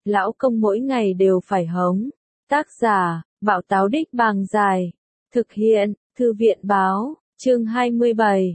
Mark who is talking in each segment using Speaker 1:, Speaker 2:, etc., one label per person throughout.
Speaker 1: lão công mỗi ngày đều phải hống. Tác giả, Bảo Táo Đích Bàng Dài. Thực hiện, Thư viện Báo, chương 27,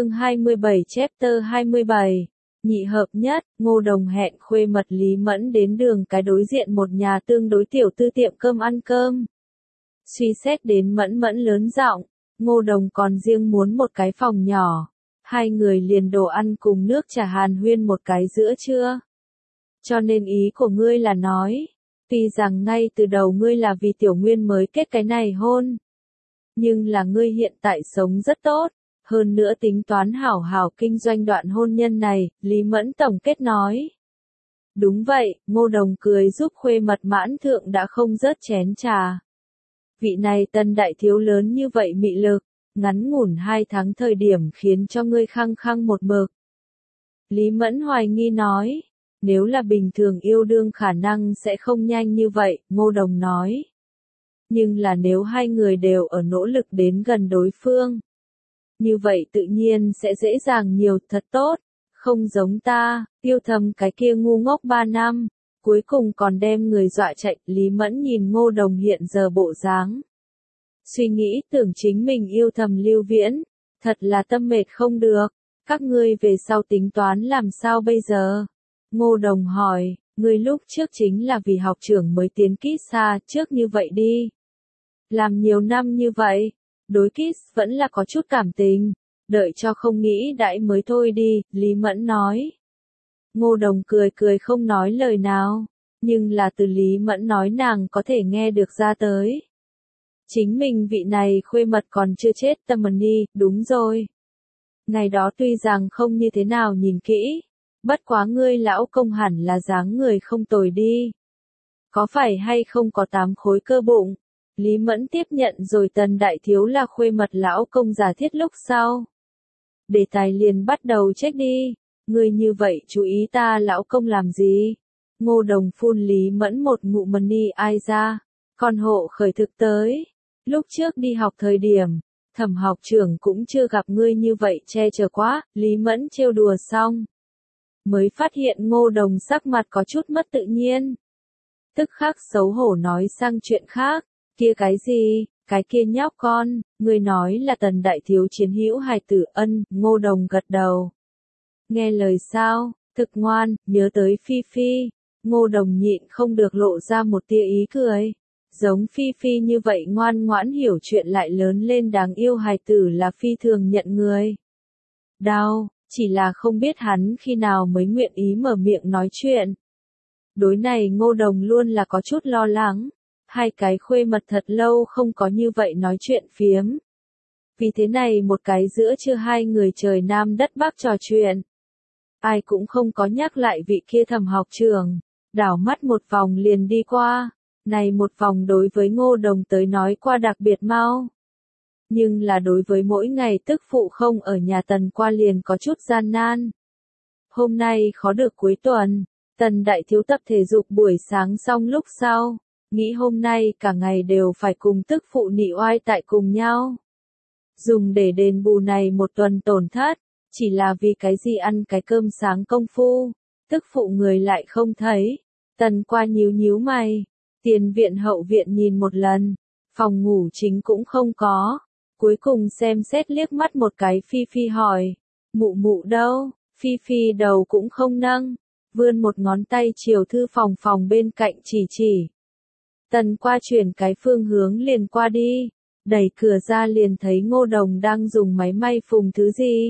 Speaker 1: chapter 27. Nhị hợp nhất, Ngô Đồng hẹn Khuê Mật Lý Mẫn đến đường cái đối diện một nhà tương đối tiểu tư tiệm cơm ăn cơm. Suy xét đến Mẫn Mẫn lớn giọng, Ngô Đồng còn riêng muốn một cái phòng nhỏ. Hai người liền đồ ăn cùng nước trà hàn huyên một cái giữa trưa. Cho nên ý của ngươi là nói, tuy rằng ngay từ đầu ngươi là vì Tiểu Nguyên mới kết cái này hôn. Nhưng là ngươi hiện tại sống rất tốt, hơn nữa tính toán hảo hảo kinh doanh đoạn hôn nhân này, Lý Mẫn tổng kết nói. Đúng vậy, Ngô Đồng cười giúp Khuê Mật mãn thượng đã không rớt chén trà. Vị này Tân đại thiếu lớn như vậy mị lực, ngắn ngủn 2 tháng thời điểm khiến cho ngươi khăng khăng một mực. Lý Mẫn hoài nghi nói, nếu là bình thường yêu đương khả năng sẽ không nhanh như vậy, Ngô Đồng nói. Nhưng là nếu hai người đều ở nỗ lực đến gần đối phương, như vậy tự nhiên sẽ dễ dàng nhiều, thật tốt, không giống ta, yêu thầm cái kia ngu ngốc 3 năm, cuối cùng còn đem người dọa chạy. Lý Mẫn nhìn Ngô Đồng hiện giờ bộ dáng. Suy nghĩ tưởng chính mình yêu thầm Lưu Viễn, thật là tâm mệt không được, các ngươi về sau tính toán làm sao bây giờ? Ngô Đồng hỏi, ngươi lúc trước chính là vì học trưởng mới tiến Kiss xa trước như vậy đi. Làm nhiều năm như vậy, đối Kiss vẫn là có chút cảm tình, đợi cho không nghĩ đãi mới thôi đi, Lý Mẫn nói. Ngô Đồng cười cười không nói lời nào, nhưng là từ Lý Mẫn nói nàng có thể nghe được ra tới. Chính mình vị này Khuê Mật còn chưa chết tâm đi, đúng rồi. Ngày đó tuy rằng không như thế nào nhìn kỹ, bất quá ngươi lão công hẳn là dáng người không tồi đi. Có phải hay không có 8 khối cơ bụng? Lý Mẫn tiếp nhận rồi Tần đại thiếu là Khuê Mật lão công giả thiết lúc sau. Đề tài liền bắt đầu trách đi, ngươi như vậy chú ý ta lão công làm gì? Ngô Đồng phun Lý Mẫn một ngụm money ai ra, còn hộ khởi thực tới. Lúc trước đi học thời điểm, Thẩm học trưởng cũng chưa gặp ngươi như vậy che chở quá, Lý Mẫn trêu đùa xong. Mới phát hiện Ngô Đồng sắc mặt có chút mất tự nhiên. Tức khắc xấu hổ nói sang chuyện khác, kia cái gì, cái kia nhóc con, ngươi nói là Tần đại thiếu chiến hữu hài tử. Ân, Ngô Đồng gật đầu. Nghe lời sao, thực ngoan, nhớ tới Phi Phi, Ngô Đồng nhịn không được lộ ra một tia ý cười. Giống Phi Phi như vậy ngoan ngoãn hiểu chuyện lại lớn lên đáng yêu hài tử là phi thường nhận người. Đau, chỉ là không biết hắn khi nào mới nguyện ý mở miệng nói chuyện. Đối này Ngô Đồng luôn là có chút lo lắng, hai cái Khuê Mật thật lâu không có như vậy nói chuyện phiếm. Vì thế này một cái giữa trưa hai người trời nam đất bắc trò chuyện. Ai cũng không có nhắc lại vị kia Thẩm học trưởng, đảo mắt một vòng liền đi qua. Này một vòng đối với Ngô Đồng tới nói qua đặc biệt mau. Nhưng là đối với mỗi ngày tức phụ không ở nhà Tần qua liền có chút gian nan. Hôm nay khó được cuối tuần, Tần đại thiếu tập thể dục buổi sáng xong lúc sau, nghĩ hôm nay cả ngày đều phải cùng tức phụ nị oai tại cùng nhau. Dùng để đền bù này một tuần tổn thất, chỉ là vì cái gì ăn cái cơm sáng công phu, tức phụ người lại không thấy. Tần qua nhíu nhíu mày. Tiền viện hậu viện nhìn một lần, phòng ngủ chính cũng không có. Cuối cùng xem xét liếc mắt một cái Phi Phi hỏi, mụ mụ đâu? Phi Phi đầu cũng không nâng, vươn một ngón tay chiều thư phòng bên cạnh chỉ. Tần qua chuyển cái phương hướng liền qua đi, đẩy cửa ra liền thấy Ngô Đồng đang dùng máy may phùng thứ gì.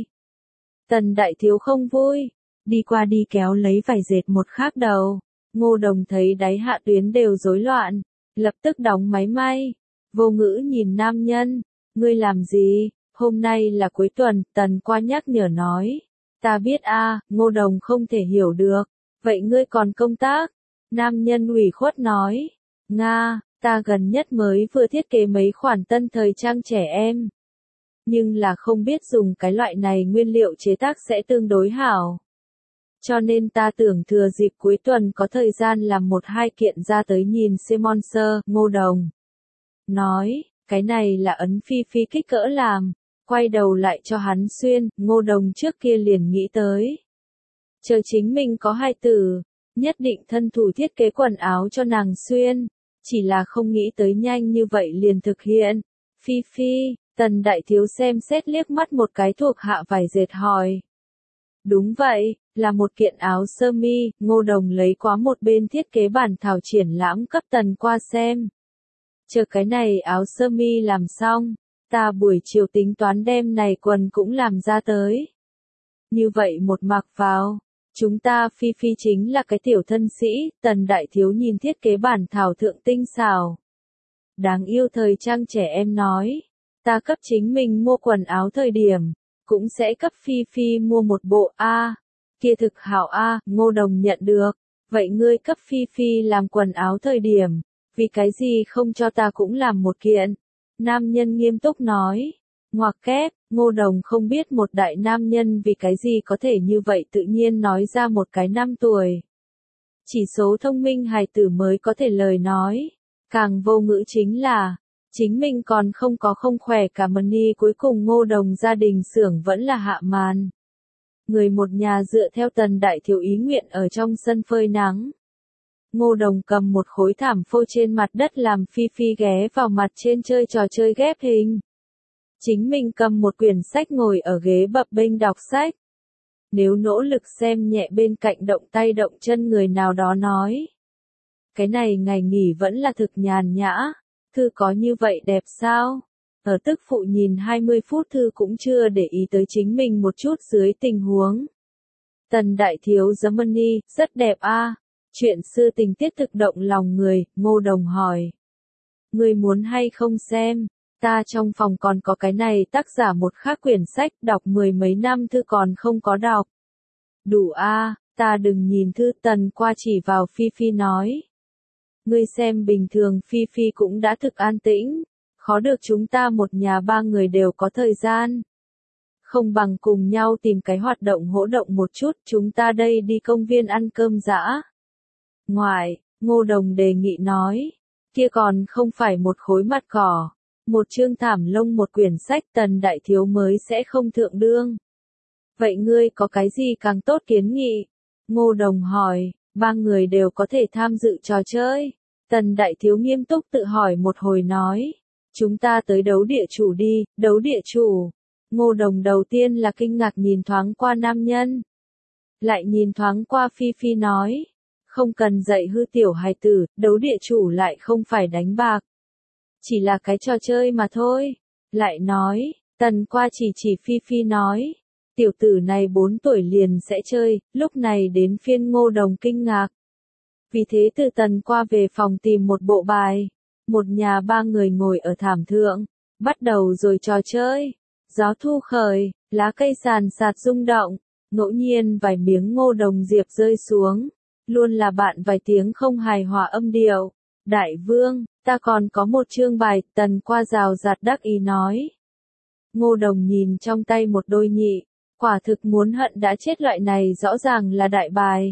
Speaker 1: Tần đại thiếu không vui, đi qua đi kéo lấy vải dệt một khác đầu. Ngô Đồng thấy đáy hạ tuyến đều rối loạn, lập tức đóng máy may, vô ngữ nhìn nam nhân, ngươi làm gì, hôm nay là cuối tuần, Tần qua nhắc nhở nói, ta biết a. Ngô Đồng không thể hiểu được, vậy ngươi còn công tác, nam nhân ủy khuất nói, Nga, ta gần nhất mới vừa thiết kế mấy khoản tân thời trang trẻ em, nhưng là không biết dùng cái loại này nguyên liệu chế tác sẽ tương đối hảo. Cho nên ta tưởng thừa dịp cuối tuần có thời gian làm 1-2 kiện ra tới nhìn sponsor. Ngô Đồng nói, cái này là ấn Phi Phi kích cỡ làm, quay đầu lại cho hắn xuyên. Ngô Đồng trước kia liền nghĩ tới, chờ chính mình có hài tử, nhất định thân thủ thiết kế quần áo cho nàng xuyên, chỉ là không nghĩ tới nhanh như vậy liền thực hiện. Phi Phi, Tần Đại Thiếu xem xét liếc mắt một cái thuộc hạ vải dệt hỏi. Đúng vậy, là một kiện áo sơ mi, Ngô Đồng lấy qua một bên thiết kế bản thảo triển lãm cấp Tần qua xem. Chờ cái này áo sơ mi làm xong, ta buổi chiều tính toán đem này quần cũng làm ra tới. Như vậy một mặc vào, chúng ta Phi Phi chính là cái tiểu thân sĩ, Tần Đại Thiếu nhìn thiết kế bản thảo thượng tinh xảo. Đáng yêu thời trang trẻ em nói, ta cấp chính mình mua quần áo thời điểm, cũng sẽ cấp Phi Phi mua một bộ A, kia thực hảo A, Ngô Đồng nhận được, vậy ngươi cấp Phi Phi làm quần áo thời điểm, vì cái gì không cho ta cũng làm một kiện? Nam nhân nghiêm túc nói, ngoặc kép, Ngô Đồng không biết một đại nam nhân vì cái gì có thể như vậy tự nhiên nói ra một cái 5 tuổi. Chỉ số thông minh hài tử mới có thể lời nói, càng vô ngữ chính là, chính mình còn không khỏe cả money cuối cùng Ngô Đồng gia đình xưởng vẫn là hạ màn. Người một nhà dựa theo Tần Đại Thiếu ý nguyện ở trong sân phơi nắng. Ngô Đồng cầm một khối thảm phô trên mặt đất làm Phi Phi ghé vào mặt trên chơi trò chơi ghép hình. Chính mình cầm một quyển sách ngồi ở ghế bập bênh đọc sách. Nếu nỗ lực xem nhẹ bên cạnh động tay động chân người nào đó nói. Cái này ngày nghỉ vẫn là thực nhàn nhã, thư có như vậy đẹp sao? Ở tức phụ nhìn 20 phút thư cũng chưa để ý tới chính mình một chút dưới tình huống. Tần Đại Thiếu Germany, rất đẹp a. Chuyện xưa tình tiết thực động lòng người, Ngô Đồng hỏi. Người muốn hay không xem? Ta trong phòng còn có cái này tác giả một khác quyển sách đọc 10 mấy năm thư còn không có đọc. Đủ a, ta đừng nhìn thư Tần qua chỉ vào Phi Phi nói. Ngươi xem bình thường Phi Phi cũng đã thực an tĩnh, khó được chúng ta một nhà ba người đều có thời gian. Không bằng cùng nhau tìm cái hoạt động hỗ động một chút, chúng ta đây đi công viên ăn cơm dã. Ngoài, Ngô Đồng đề nghị nói, kia còn không phải một khối mặt cỏ, một chương thảm lông một quyển sách Tần Đại Thiếu mới sẽ không thượng đương. Vậy ngươi có cái gì càng tốt kiến nghị? Ngô Đồng hỏi, ba người đều có thể tham dự trò chơi. Tần Đại Thiếu nghiêm túc tự hỏi một hồi nói, chúng ta tới đấu địa chủ đi, đấu địa chủ. Ngô Đồng đầu tiên là kinh ngạc nhìn thoáng qua nam nhân. Lại nhìn thoáng qua Phi Phi nói, không cần dạy hư tiểu hài tử, đấu địa chủ lại không phải đánh bạc. Chỉ là cái trò chơi mà thôi. Lại nói, Tần qua chỉ Phi Phi nói, tiểu tử này 4 tuổi liền sẽ chơi, lúc này đến phiên Ngô Đồng kinh ngạc. Vì thế từ Tần qua về phòng tìm một bộ bài, một nhà ba người ngồi ở thảm thượng, bắt đầu rồi trò chơi. Gió thu khởi, lá cây sàn sạt rung động, ngẫu nhiên vài miếng Ngô Đồng diệp rơi xuống, luôn là bạn vài tiếng không hài hòa âm điệu. Đại vương, ta còn có một chương bài, Tần qua rào rạt đắc ý nói. Ngô Đồng nhìn trong tay một đôi nhị, quả thực muốn hận đã chết, loại này rõ ràng là đại bài.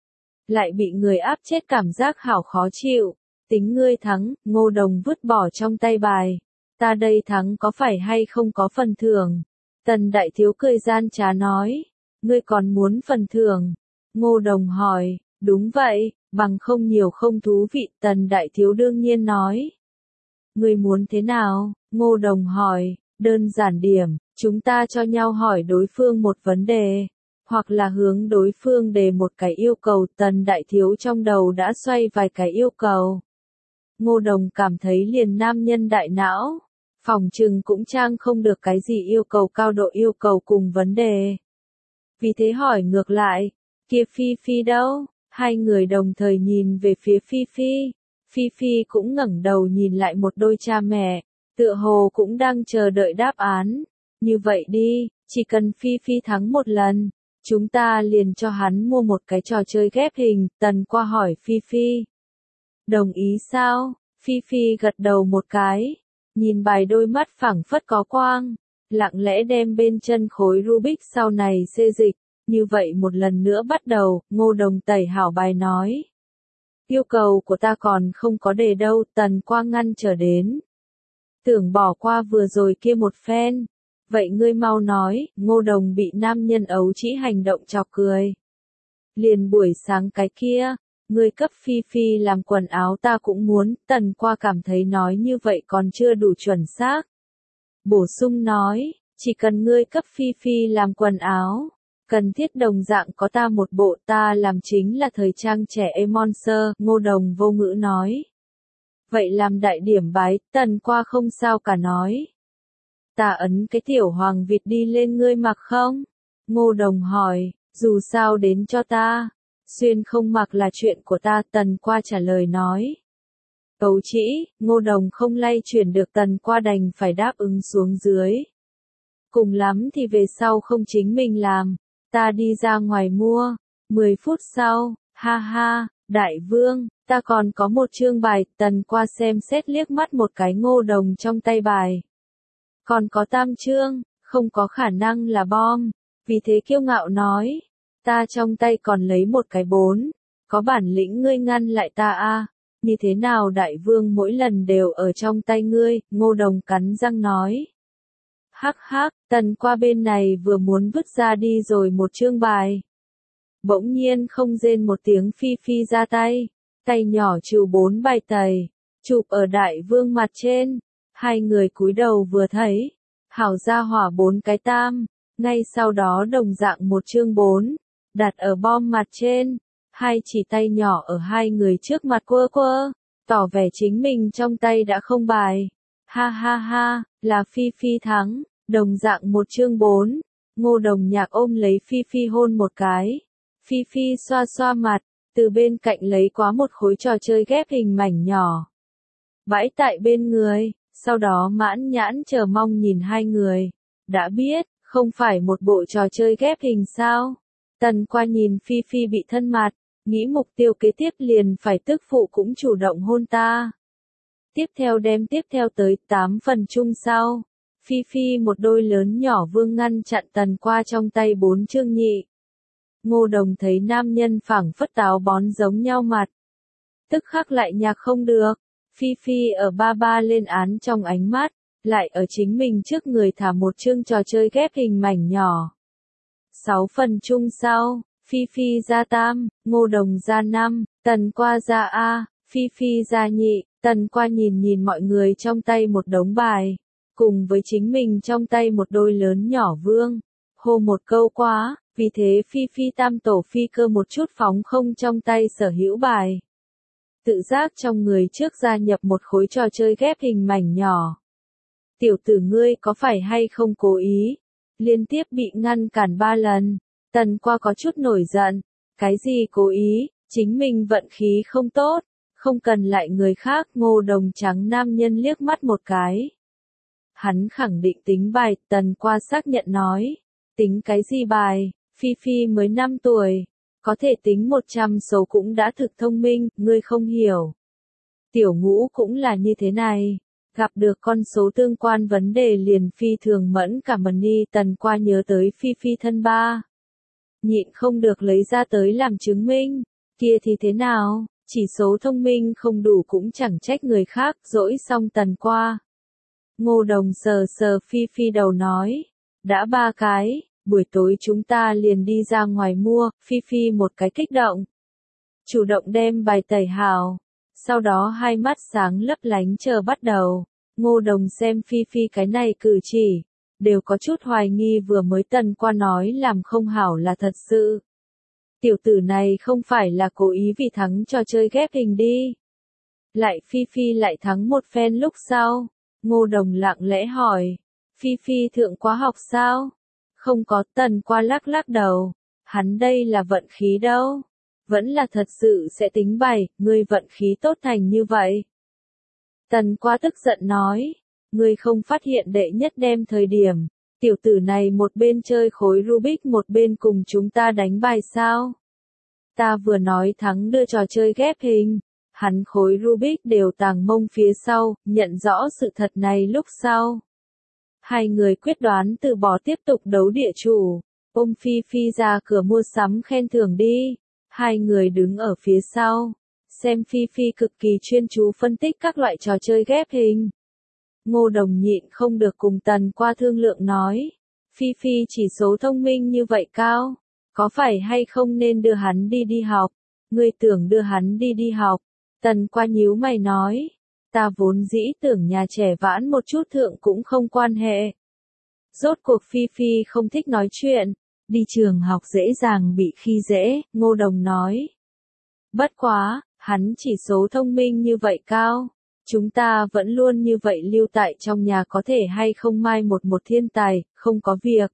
Speaker 1: Lại bị người áp chết cảm giác hảo khó chịu, tính ngươi thắng, Ngô Đồng vứt bỏ trong tay bài. Ta đây thắng có phải hay không có phần thưởng? Tần Đại Thiếu cười gian trá nói, ngươi còn muốn phần thưởng? Ngô Đồng hỏi, đúng vậy, bằng không nhiều không thú vị, Tần Đại Thiếu đương nhiên nói. Ngươi muốn thế nào? Ngô Đồng hỏi, đơn giản điểm, chúng ta cho nhau hỏi đối phương một vấn đề, hoặc là hướng đối phương đề một cái yêu cầu. Tần Đại Thiếu trong đầu đã xoay vài cái yêu cầu. Ngô Đồng cảm thấy liền nam nhân đại não, phòng trừng cũng trang không được cái gì yêu cầu cao độ yêu cầu cùng vấn đề. Vì thế hỏi ngược lại, kia Phi Phi đâu? Hai người đồng thời nhìn về phía Phi Phi. Phi Phi cũng ngẩng đầu nhìn lại một đôi cha mẹ, tựa hồ cũng đang chờ đợi đáp án. Như vậy đi, chỉ cần Phi Phi thắng một lần, chúng ta liền cho hắn mua một cái trò chơi ghép hình. Tần qua hỏi Phi Phi. Đồng ý sao? Phi Phi gật đầu một cái, nhìn bài đôi mắt phảng phất có quang, lặng lẽ đem bên chân khối Rubik sau này xê dịch. Như vậy một lần nữa bắt đầu, Ngô Đồng tẩy hảo bài nói. Yêu cầu của ta còn không có đề đâu, Tần qua ngăn trở đến. Tưởng bỏ qua vừa rồi kia một phen. Vậy ngươi mau nói, Ngô Đồng bị nam nhân ấu trĩ hành động chọc cười. Liền buổi sáng cái kia, ngươi cấp Phi Phi làm quần áo ta cũng muốn, Tần Qua cảm thấy nói như vậy còn chưa đủ chuẩn xác. Bổ sung nói, chỉ cần ngươi cấp Phi Phi làm quần áo, cần thiết đồng dạng có ta một bộ, ta làm chính là thời trang trẻ em Monster, Ngô Đồng vô ngữ nói. Vậy làm đại điểm bái, Tần Qua không sao cả nói. Ta ấn cái tiểu hoàng vịt đi lên ngươi mặc không? Ngô Đồng hỏi, dù sao đến cho ta. Xuyên không mặc là chuyện của ta, Tần Qua trả lời nói. Cấu chỉ, Ngô Đồng không lay chuyển được, Tần Qua đành phải đáp ứng xuống dưới. Cùng lắm thì về sau không chính mình làm, ta đi ra ngoài mua. 10 phút sau, ha ha, đại vương, ta còn có một chương bài, Tần Qua xem xét liếc mắt một cái Ngô Đồng trong tay bài. Còn có tam chương, không có khả năng là bom, vì thế kiêu ngạo nói, ta trong tay còn lấy một cái 4, có bản lĩnh ngươi ngăn lại ta a? Như thế nào đại vương mỗi lần đều ở trong tay ngươi, Ngô Đồng cắn răng nói. Hắc hắc, Tần Qua bên này vừa muốn vứt ra đi rồi một chương bài. Bỗng nhiên không rên một tiếng, Phi Phi ra tay, tay nhỏ trừ 4 bài tẩy, chụp ở đại vương mặt trên. Hai người cúi đầu vừa thấy, hảo ra hỏa 4 cái tam, ngay sau đó đồng dạng một chương 4, đặt ở bom mặt trên, hai chỉ tay nhỏ ở hai người trước mặt quơ quơ, tỏ vẻ chính mình trong tay đã không bài. Ha ha ha, là Phi Phi thắng, đồng dạng một chương 4, Ngô Đồng Nhạc ôm lấy Phi Phi hôn một cái, Phi Phi xoa xoa mặt, từ bên cạnh lấy quá một khối trò chơi ghép hình mảnh nhỏ, bãi tại bên người. Sau đó mãn nhãn chờ mong nhìn hai người. Đã biết, không phải một bộ trò chơi ghép hình sao? Tần Qua nhìn Phi Phi bị thân mặt, nghĩ mục tiêu kế tiếp liền phải tức phụ cũng chủ động hôn ta. Tiếp theo tới 8 phần chung sau. Phi Phi một đôi lớn nhỏ vương ngăn chặn Tần Qua trong tay 4 chương nhị. Ngô Đồng thấy nam nhân phảng phất táo bón giống nhau mặt. Tức khắc lại nhạc không được. Phi Phi ở ba ba lên án trong ánh mắt, lại ở chính mình trước người thả một chương trò chơi ghép hình mảnh nhỏ. 6 phần chung sau, Phi Phi ra tam, Ngô Đồng ra 5, Tần Qua ra A, Phi Phi ra nhị, Tần Qua nhìn mọi người trong tay một đống bài, cùng với chính mình trong tay một đôi lớn nhỏ vương, hô một câu quá, vì thế Phi Phi tam tổ phi cơ một chút phóng không trong tay sở hữu bài. Tự giác trong người trước gia nhập một khối trò chơi ghép hình mảnh nhỏ. Tiểu tử ngươi có phải hay không cố ý? Liên tiếp bị ngăn cản 3 lần. Tần Qua có chút nổi giận. Cái gì cố ý, chính mình vận khí không tốt, không cần lại người khác. Ngô Đồng trắng nam nhân liếc mắt một cái. Hắn khẳng định tính bài, Tần Qua xác nhận nói. Tính cái gì bài, Phi Phi mới 5 tuổi. Có thể tính 100 số cũng đã thực thông minh, ngươi không hiểu. Tiểu Ngũ cũng là như thế này. Gặp được con số tương quan vấn đề liền phi thường mẫn cả mani. Tần Qua nhớ tới Phi Phi thân ba. Nhịn không được lấy ra tới làm chứng minh. Kia thì thế nào, chỉ số thông minh không đủ cũng chẳng trách người khác, dỗi xong Tần Qua. Ngô Đồng sờ sờ Phi Phi đầu nói. Đã 3 cái. Buổi tối chúng ta liền đi ra ngoài mua, Phi Phi một cái kích động. Chủ động đem bài tẩy hào. Sau đó hai mắt sáng lấp lánh chờ bắt đầu. Ngô Đồng xem Phi Phi cái này cử chỉ. Đều có chút hoài nghi vừa mới Tần Qua nói làm không hảo là thật sự. Tiểu tử này không phải là cố ý vì thắng trò chơi ghép hình đi. Lại Phi Phi lại thắng một phen lúc sau. Ngô Đồng lặng lẽ hỏi. Phi Phi thượng quá học sao? Không có, Tần Qua lắc lắc đầu. Hắn đây là vận khí đâu. Vẫn là thật sự sẽ tính bài, ngươi vận khí tốt thành như vậy. Tần Qua tức giận nói. Ngươi không phát hiện đệ nhất đem thời điểm. Tiểu tử này một bên chơi khối Rubik một bên cùng chúng ta đánh bài sao? Ta vừa nói thắng đưa trò chơi ghép hình. Hắn khối Rubik đều tàng mông phía sau, nhận rõ sự thật này lúc sau. Hai người quyết đoán từ bỏ tiếp tục đấu địa chủ, ôm Phi Phi ra cửa mua sắm khen thưởng đi. Hai người đứng ở phía sau, xem Phi Phi cực kỳ chuyên chú phân tích các loại trò chơi ghép hình. Ngô Đồng nhịn không được cùng Tần Qua thương lượng nói, Phi Phi chỉ số thông minh như vậy cao, Có phải hay không nên đưa hắn đi học? Ngươi tưởng đưa hắn đi học? Tần Qua nhíu mày nói. Ta vốn dĩ tưởng nhà trẻ vãn một chút thượng cũng không quan hệ. Rốt cuộc Phi Phi không thích nói chuyện, đi trường học dễ dàng bị khi dễ, Ngô Đồng nói. Bất quá, hắn chỉ số thông minh như vậy cao. Chúng ta vẫn luôn như vậy lưu tại trong nhà có thể hay không mai một thiên tài, không có việc.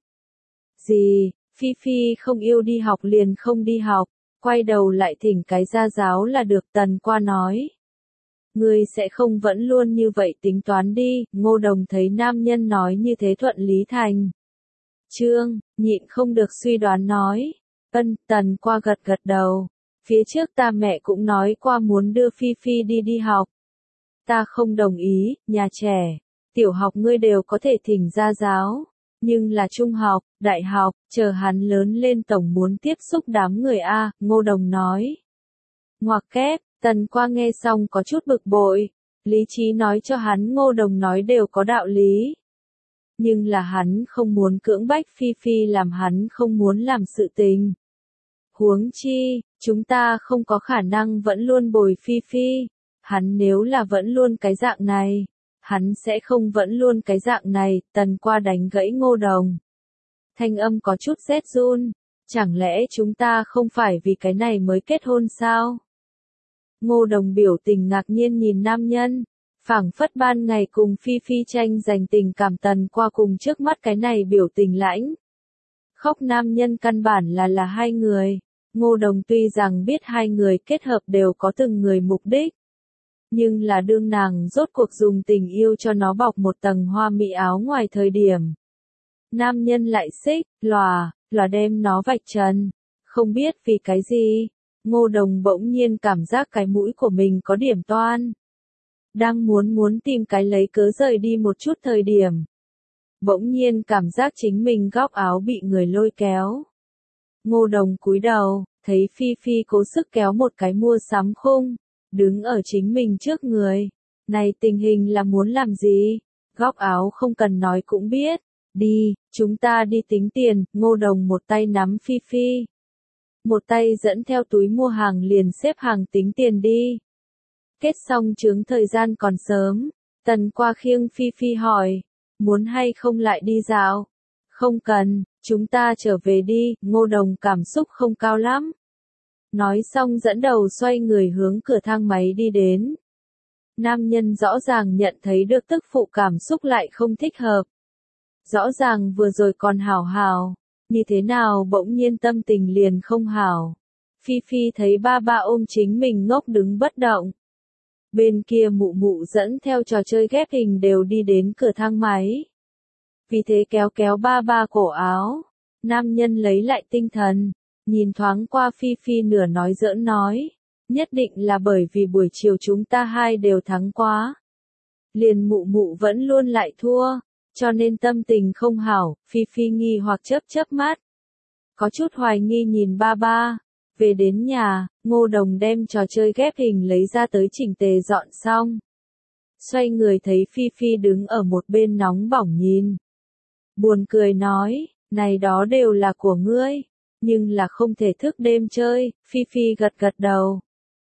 Speaker 1: Gì, Phi Phi không yêu đi học liền không đi học, quay đầu lại thỉnh cái gia giáo là được. Tần Qua nói. Ngươi sẽ không vẫn luôn như vậy tính toán đi, Ngô Đồng thấy nam nhân nói như thế thuận lý thành. Trương, nhịn không được suy đoán nói. Tần Qua gật đầu. Phía trước ta mẹ cũng nói qua muốn đưa Phi Phi đi học. Ta không đồng ý, nhà trẻ, tiểu học ngươi đều có thể thỉnh gia giáo. Nhưng là trung học, đại học, chờ hắn lớn lên tổng muốn tiếp xúc đám người A, Ngô Đồng nói. Ngoặc kép, Tần Qua nghe xong có chút bực bội. Lý trí nói cho hắn Ngô Đồng nói đều có đạo lý. Nhưng là hắn không muốn cưỡng bách Phi Phi làm hắn không muốn làm sự tình. Huống chi, chúng ta không có khả năng vẫn luôn bồi Phi Phi. Hắn nếu là vẫn luôn cái dạng này, hắn sẽ không vẫn luôn cái dạng này. Tần Qua đánh gãy Ngô Đồng. Thanh âm có chút rét run. Chẳng lẽ chúng ta không phải vì cái này mới kết hôn sao? Ngô Đồng biểu tình ngạc nhiên nhìn nam nhân. Phảng phất ban ngày cùng Phi Phi tranh giành tình cảm. Tần Qua cùng trước mắt cái này biểu tình lãnh. Khóc nam nhân căn bản là hai người. Ngô Đồng tuy rằng biết hai người kết hợp đều có từng người mục đích. Nhưng là đương nàng rốt cuộc dùng tình yêu cho nó bọc một tầng hoa mỹ áo ngoài thời điểm. Nam nhân lại xích, lòa đem nó vạch trần. Không biết vì cái gì, Ngô Đồng bỗng nhiên cảm giác cái mũi của mình có điểm toan. Đang muốn tìm cái lấy cớ rời đi một chút thời điểm. Bỗng nhiên cảm giác chính mình góc áo bị người lôi kéo. Ngô Đồng cúi đầu, thấy Phi Phi cố sức kéo một cái mua sắm khung, đứng ở chính mình trước người. Này tình hình là muốn làm gì? Góc áo không cần nói cũng biết. Đi, chúng ta đi tính tiền. Ngô Đồng một tay nắm Phi Phi. Một tay dẫn theo túi mua hàng liền xếp hàng tính tiền đi. Kết xong chướng thời gian còn sớm. Tần Qua khiêng Phi Phi hỏi. Muốn hay không lại đi dạo? Không cần, chúng ta trở về đi. Ngô Đồng cảm xúc không cao lắm. Nói xong dẫn đầu xoay người hướng cửa thang máy đi đến. Nam nhân rõ ràng nhận thấy được tức phụ cảm xúc lại không thích hợp. Rõ ràng vừa rồi còn hảo hảo, như thế nào bỗng nhiên tâm tình liền không hảo. Phi Phi thấy ba ba ôm chính mình ngốc đứng bất động. Bên kia mụ mụ dẫn theo trò chơi ghép hình đều đi đến cửa thang máy. Vì thế kéo ba ba cổ áo. Nam nhân lấy lại tinh thần, nhìn thoáng qua Phi Phi nửa nói giỡn nói. Nhất định là bởi vì buổi chiều chúng ta hai đều thắng quá. Liền mụ mụ vẫn luôn lại thua, cho nên tâm tình không hảo. Phi Phi nghi hoặc chớp mắt. Có chút hoài nghi nhìn ba ba. Về đến nhà, Ngô Đồng đem trò chơi ghép hình lấy ra tới chỉnh tề dọn xong. Xoay người thấy Phi Phi đứng ở một bên nóng bỏng nhìn. Buồn cười nói, này đó đều là của ngươi, nhưng là không thể thức đêm chơi. Phi Phi gật đầu.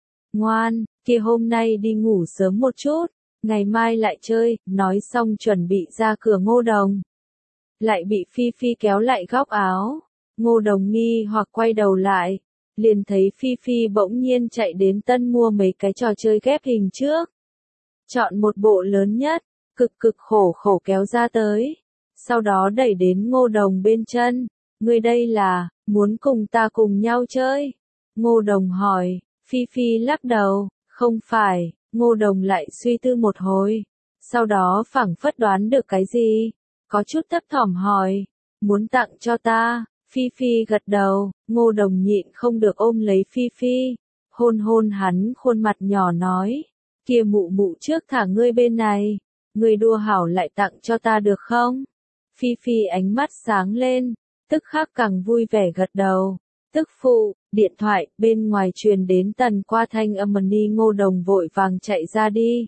Speaker 1: Ngoan, kia hôm nay đi ngủ sớm một chút, ngày mai lại chơi. Nói xong chuẩn bị ra cửa Ngô Đồng. Lại bị Phi Phi kéo lại góc áo. Ngô Đồng nghi hoặc quay đầu lại. Liền thấy Phi Phi bỗng nhiên chạy đến tân mua mấy cái trò chơi ghép hình trước. Chọn một bộ lớn nhất, cực khổ kéo ra tới. Sau đó đẩy đến Ngô Đồng bên chân. Ngươi đây là, muốn cùng ta cùng nhau chơi? Ngô Đồng hỏi. Phi Phi lắc đầu. Không phải. Ngô Đồng lại suy tư một hồi. Sau đó phảng phất đoán được cái gì. Có chút thấp thỏm hỏi. Muốn tặng cho ta? Phi Phi gật đầu. Ngô Đồng nhịn không được ôm lấy Phi Phi. Hôn hắn khuôn mặt nhỏ nói. Kia mụ mụ trước thả ngươi bên này. Ngươi đua hảo lại tặng cho ta được không? Phi Phi ánh mắt sáng lên. Tức khắc càng vui vẻ gật đầu. Tức phụ, điện thoại, bên ngoài truyền đến Tần Qua thanh âm ni. Ngô Đồng vội vàng chạy ra đi.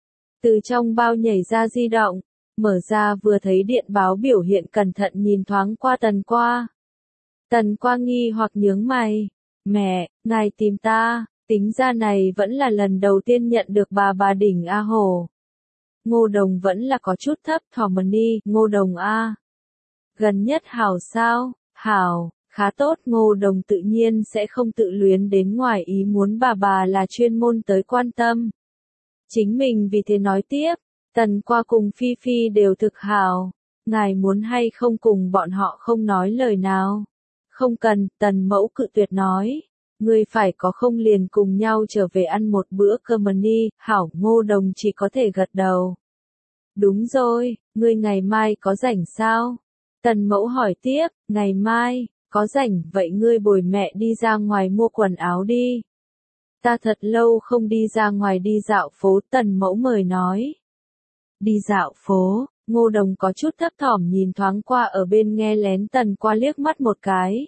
Speaker 1: Từ trong bao nhảy ra di động. Mở ra vừa thấy điện báo biểu hiện, cẩn thận nhìn thoáng qua Tần Qua. Tần Qua nghi hoặc nhướng mày. Mẹ, ngài tìm ta, tính ra này vẫn là lần đầu tiên nhận được bà đỉnh A Hồ. Ngô Đồng vẫn là có chút thấp thỏm đi, Ngô Đồng a. Gần nhất hảo sao, hảo, khá tốt, Ngô Đồng tự nhiên sẽ không tự luyến đến ngoài ý muốn bà là chuyên môn tới quan tâm. Chính mình vì thế nói tiếp, Tần Qua cùng Phi Phi đều thực hảo, ngài muốn hay không cùng bọn họ không nói lời nào. Không cần, Tần Mẫu cự tuyệt nói. Ngươi phải có không liền cùng nhau trở về ăn một bữa cơm đi, hảo, Ngô Đồng chỉ có thể gật đầu. Đúng rồi, ngươi ngày mai có rảnh sao? Tần Mẫu hỏi tiếp, ngày mai, có rảnh, vậy ngươi bồi mẹ đi ra ngoài mua quần áo đi. Ta thật lâu không đi ra ngoài đi dạo phố, Tần Mẫu mời nói. Đi dạo phố, Ngô Đồng có chút thấp thỏm nhìn thoáng qua ở bên nghe lén Tần Qua liếc mắt một cái.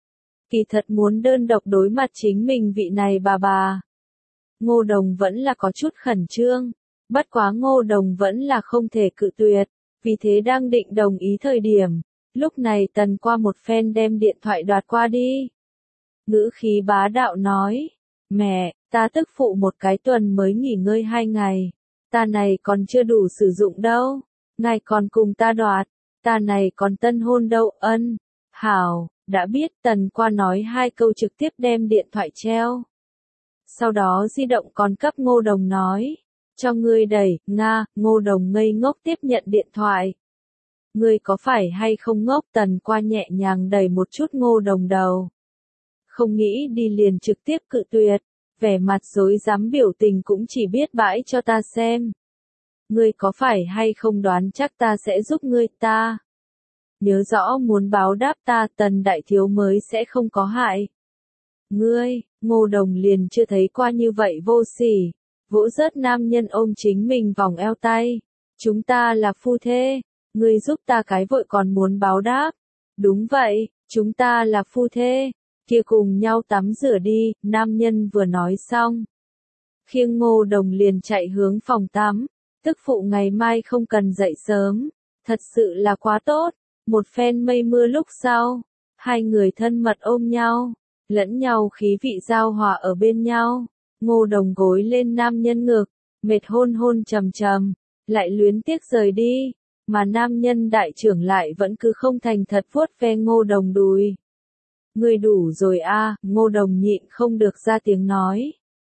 Speaker 1: Kỳ thật muốn đơn độc đối mặt chính mình vị này bà. Ngô Đồng vẫn là có chút khẩn trương, bất quá Ngô Đồng vẫn là không thể cự tuyệt, vì thế đang định đồng ý thời điểm, lúc này Tần Qua một phen đem điện thoại đoạt qua đi. Ngữ khí bá đạo nói, mẹ, ta tức phụ một cái tuần mới nghỉ ngơi 2 ngày, ta này còn chưa đủ sử dụng đâu, ngài còn cùng ta đoạt, ta này còn tân hôn đâu, ân, hảo. Đã biết, Tần Qua nói 2 câu trực tiếp đem điện thoại treo. Sau đó di động còn cấp Ngô Đồng nói. Cho ngươi đẩy, Nga, Ngô Đồng ngây ngốc tiếp nhận điện thoại. Ngươi có phải hay không ngốc? Tần Qua nhẹ nhàng đẩy một chút Ngô Đồng đầu. Không nghĩ đi liền trực tiếp cự tuyệt. Vẻ mặt rối rắm biểu tình cũng chỉ biết bãi cho ta xem. Ngươi có phải hay không đoán chắc ta sẽ giúp ngươi ta? Nhớ rõ muốn báo đáp ta, Tần đại thiếu mới sẽ không có hại. Ngươi, Ngô Đồng liền chưa thấy qua như vậy vô sỉ, vỗ rớt nam nhân ôm chính mình vòng eo tay. Chúng ta là phu thê, ngươi giúp ta cái vội còn muốn báo đáp. Đúng vậy, chúng ta là phu thê, kia cùng nhau tắm rửa đi, nam nhân vừa nói xong. Khiêng Ngô Đồng liền chạy hướng phòng tắm, tức phụ ngày mai không cần dậy sớm, thật sự là quá tốt. Một phen mây mưa lúc sau, 2 người thân mật ôm nhau, lẫn nhau khí vị giao hòa ở bên nhau. Ngô Đồng gối lên nam nhân ngực, mệt hôn hôn trầm trầm, lại luyến tiếc rời đi, mà nam nhân đại trưởng lại vẫn cứ không thành thật vuốt ve Ngô Đồng đùi. Ngươi đủ rồi a, Ngô Đồng nhịn không được ra tiếng nói.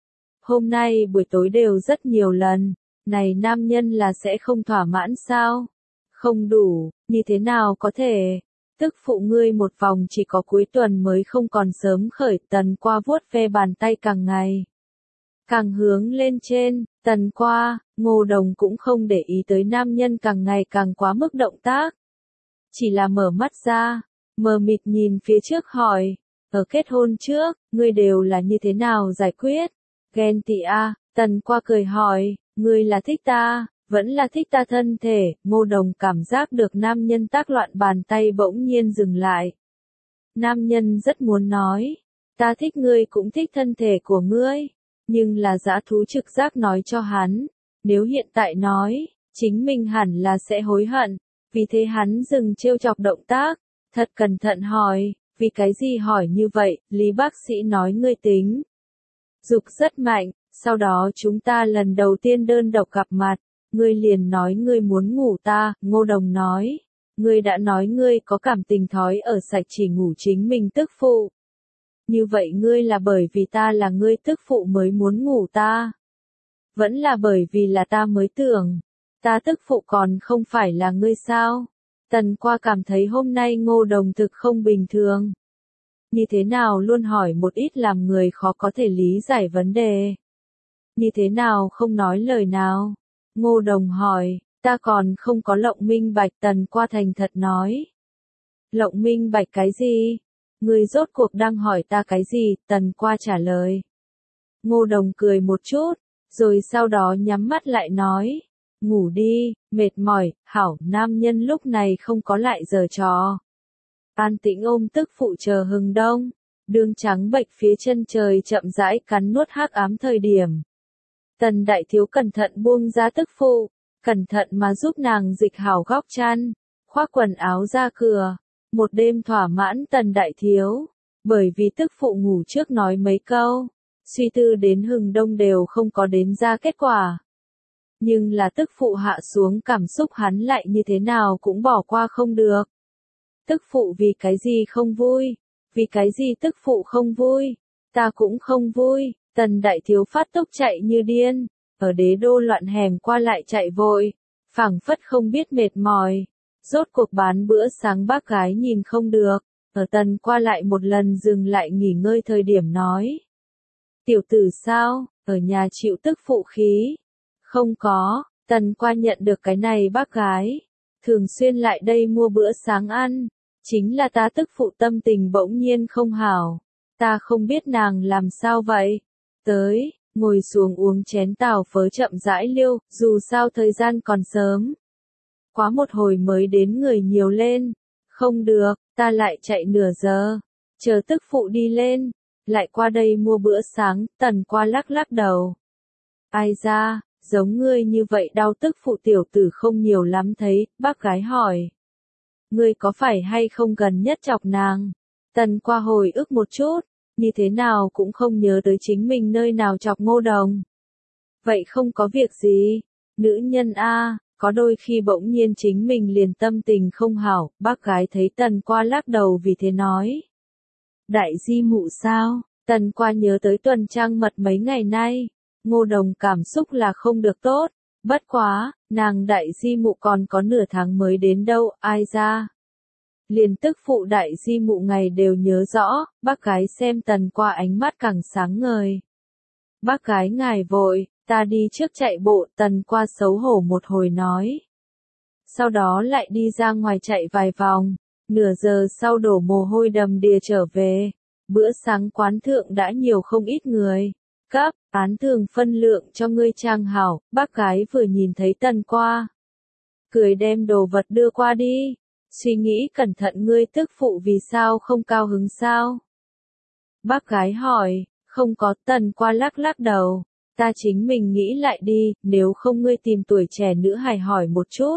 Speaker 1: Hôm nay buổi tối đều rất nhiều lần, này nam nhân là sẽ không thỏa mãn sao? Không đủ, như thế nào có thể? Tức phụ ngươi một vòng chỉ có cuối tuần mới không còn sớm khởi. Tần Qua vuốt ve bàn tay càng ngày càng hướng lên trên. Tần Qua, Ngô Đồng cũng không để ý tới nam nhân càng ngày càng quá mức động tác. Chỉ là mở mắt ra, mờ mịt nhìn phía trước hỏi, ở kết hôn trước, ngươi đều là như thế nào giải quyết? Ghen tị a, Tần Qua cười hỏi, ngươi là thích ta? Vẫn là thích ta thân thể, Ngô Đồng cảm giác được nam nhân tác loạn bàn tay bỗng nhiên dừng lại. Nam nhân rất muốn nói, ta thích ngươi cũng thích thân thể của ngươi, nhưng là dã thú trực giác nói cho hắn, nếu hiện tại nói, chính mình hẳn là sẽ hối hận, vì thế hắn dừng trêu chọc động tác, thật cẩn thận hỏi, vì cái gì hỏi như vậy, Lý bác sĩ nói ngươi tính dục rất mạnh, sau đó chúng ta lần đầu tiên đơn độc gặp mặt. Ngươi liền nói ngươi muốn ngủ ta, Ngô Đồng nói. Ngươi đã nói ngươi có cảm tình thói ở sạch chỉ ngủ chính mình tức phụ. Như vậy ngươi là bởi vì ta là ngươi tức phụ mới muốn ngủ ta. Vẫn là bởi vì là ta mới tưởng. Ta tức phụ còn không phải là ngươi sao? Tần Qua cảm thấy hôm nay Ngô Đồng thực không bình thường. Như thế nào luôn hỏi một ít làm người khó có thể lý giải vấn đề. Như thế nào không nói lời nào? Ngô Đồng hỏi, ta còn không có lộng minh bạch. Tần Qua thành thật nói. Lộng minh bạch cái gì? Ngươi rốt cuộc đang hỏi ta cái gì? Tần Qua trả lời. Ngô Đồng cười một chút, rồi sau đó nhắm mắt lại nói. Ngủ đi, mệt mỏi, hảo, nam nhân lúc này không có lại giở trò. An tĩnh ôm tức phụ chờ hừng đông, đường trắng bệch phía chân trời chậm rãi cắn nuốt hắc ám thời điểm. Tần đại thiếu cẩn thận buông ra tức phụ, cẩn thận mà giúp nàng dịch hảo góc chăn, khoác quần áo ra cửa. Một đêm thỏa mãn Tần Đại Thiếu, bởi vì tức phụ ngủ trước nói mấy câu, suy tư đến hừng đông đều không có đến ra kết quả. Nhưng là tức phụ hạ xuống cảm xúc hắn lại như thế nào cũng bỏ qua không được. Tức phụ vì cái gì không vui? Vì cái gì tức phụ không vui? Ta cũng không vui. Tần Đại Thiếu phát tốc chạy như điên, ở đế đô loạn hẻm qua lại chạy vội, phảng phất không biết mệt mỏi. Rốt cuộc bán bữa sáng bác gái nhìn không được, ở Tần qua lại một lần dừng lại nghỉ ngơi thời điểm nói. Tiểu tử sao, ở nhà chịu tức phụ khí? Không có, Tần qua nhận được cái này bác gái, thường xuyên lại đây mua bữa sáng ăn, chính là ta tức phụ tâm tình bỗng nhiên không hảo, ta không biết nàng làm sao vậy. Tới, ngồi xuống uống chén tàu phớ chậm rãi liêu, dù sao thời gian còn sớm. Quá một hồi mới đến người nhiều lên, không được, ta lại chạy nửa giờ, chờ tức phụ đi lên, lại qua đây mua bữa sáng, Tần qua lắc lắc đầu. Ai ra, giống ngươi như vậy đau tức phụ tiểu tử không nhiều lắm thấy, bác gái hỏi. Ngươi có phải hay không gần nhất chọc nàng? Tần qua hồi ức một chút, như thế nào cũng không nhớ tới chính mình nơi nào chọc Ngô Đồng. Vậy không có việc gì, nữ nhân a, có đôi khi bỗng nhiên chính mình liền tâm tình không hảo, bác gái thấy Tần qua lắc đầu vì thế nói. Đại di mụ sao? Tần qua nhớ tới tuần trăng mật mấy ngày nay, Ngô Đồng cảm xúc là không được tốt, bất quá, nàng đại di mụ còn có nửa tháng mới đến đâu, ai ra. Liền tức phụ đại di mụ ngày đều nhớ rõ, bác gái xem Tần qua ánh mắt càng sáng ngời. Bác gái ngài vội, ta đi trước chạy bộ, Tần qua xấu hổ một hồi nói. Sau đó lại đi ra ngoài chạy vài vòng, nửa giờ sau đổ mồ hôi đầm đìa trở về. Bữa sáng quán thượng đã nhiều không ít người. Cấp, án thường phân lượng cho ngươi trang hảo, bác gái vừa nhìn thấy Tần qua. Cười đem đồ vật đưa qua đi. Suy nghĩ cẩn thận ngươi tức phụ vì sao không cao hứng sao? Bác gái hỏi, không có. Tần qua lắc lắc đầu. Ta chính mình nghĩ lại đi, nếu không ngươi tìm tuổi trẻ nữ hài hỏi một chút.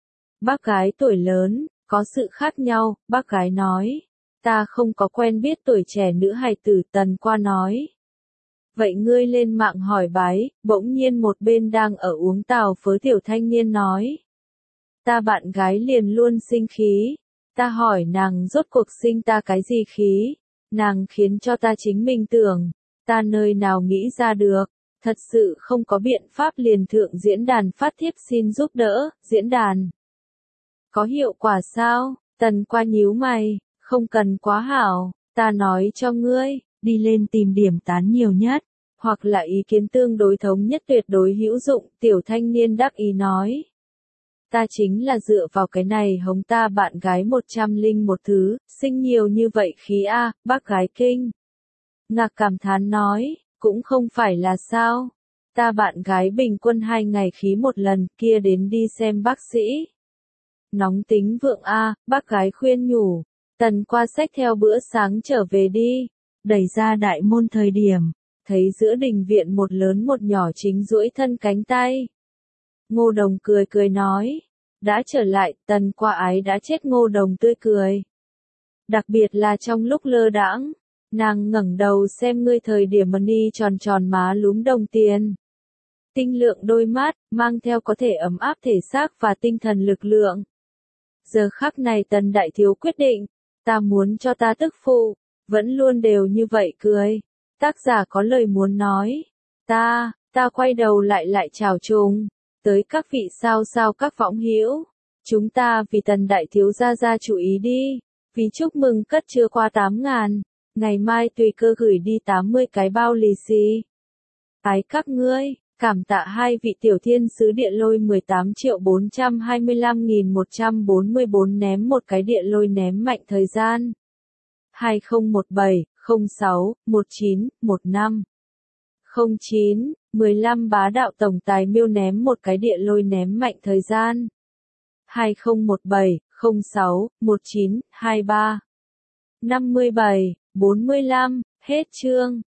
Speaker 1: Bác gái tuổi lớn, có sự khác nhau, bác gái nói. Ta không có quen biết tuổi trẻ nữ hài tử, Tần qua nói. Vậy ngươi lên mạng hỏi bái, bỗng nhiên một bên đang ở uống tàu phớ tiểu thanh niên nói. Ta bạn gái liền luôn sinh khí, ta hỏi nàng rốt cuộc sinh ta cái gì khí, nàng khiến cho ta chính mình tưởng, ta nơi nào nghĩ ra được, thật sự không có biện pháp liền thượng diễn đàn phát thiếp xin giúp đỡ, diễn đàn. Có hiệu quả sao? Tần qua nhíu mày, không cần quá hảo, ta nói cho ngươi, đi lên tìm điểm tán nhiều nhất, hoặc là ý kiến tương đối thống nhất tuyệt đối hữu dụng, tiểu thanh niên đắc ý nói. Ta chính là dựa vào cái này hống ta bạn gái 101 thứ, sinh nhiều như vậy khí a, bác gái kinh. Ngạc cảm thán nói, cũng không phải là sao. Ta bạn gái bình quân 2 ngày khí một lần, kia đến đi xem bác sĩ. Nóng tính vượng a, bác gái khuyên nhủ. Tần qua xách theo bữa sáng trở về đi, đẩy ra đại môn thời điểm, thấy giữa đình viện một lớn một nhỏ chính duỗi thân cánh tay. Ngô Đồng cười cười nói, đã trở lại, Tần qua ái đã chết. Ngô Đồng tươi cười. Đặc biệt là trong lúc lơ đãng, nàng ngẩng đầu xem ngươi thời điểm ni tròn tròn má lúm đồng tiền. Tinh lượng đôi mắt, mang theo có thể ấm áp thể xác và tinh thần lực lượng. Giờ khắc này Tần Đại Thiếu quyết định, ta muốn cho ta tức phụ, vẫn luôn đều như vậy cười. Tác giả có lời muốn nói, ta quay đầu lại chào chung, tới các vị sao các võng hữu, chúng ta vì Tần Đại Thiếu gia chú ý đi, vì chúc mừng cất chưa qua 8.000, ngày mai tùy cơ gửi đi 80 cái bao lì xì. Ái các ngươi, cảm tạ hai vị tiểu thiên sứ điện lôi 18.425.144 ném một cái điện lôi ném mạnh thời gian. 2017, 06, 19, 15. 09, 15 bá đạo tổng tài miêu ném một cái điện lôi ném mạnh thời gian. 2017, 06, 19, 23. 57, 45, hết chương.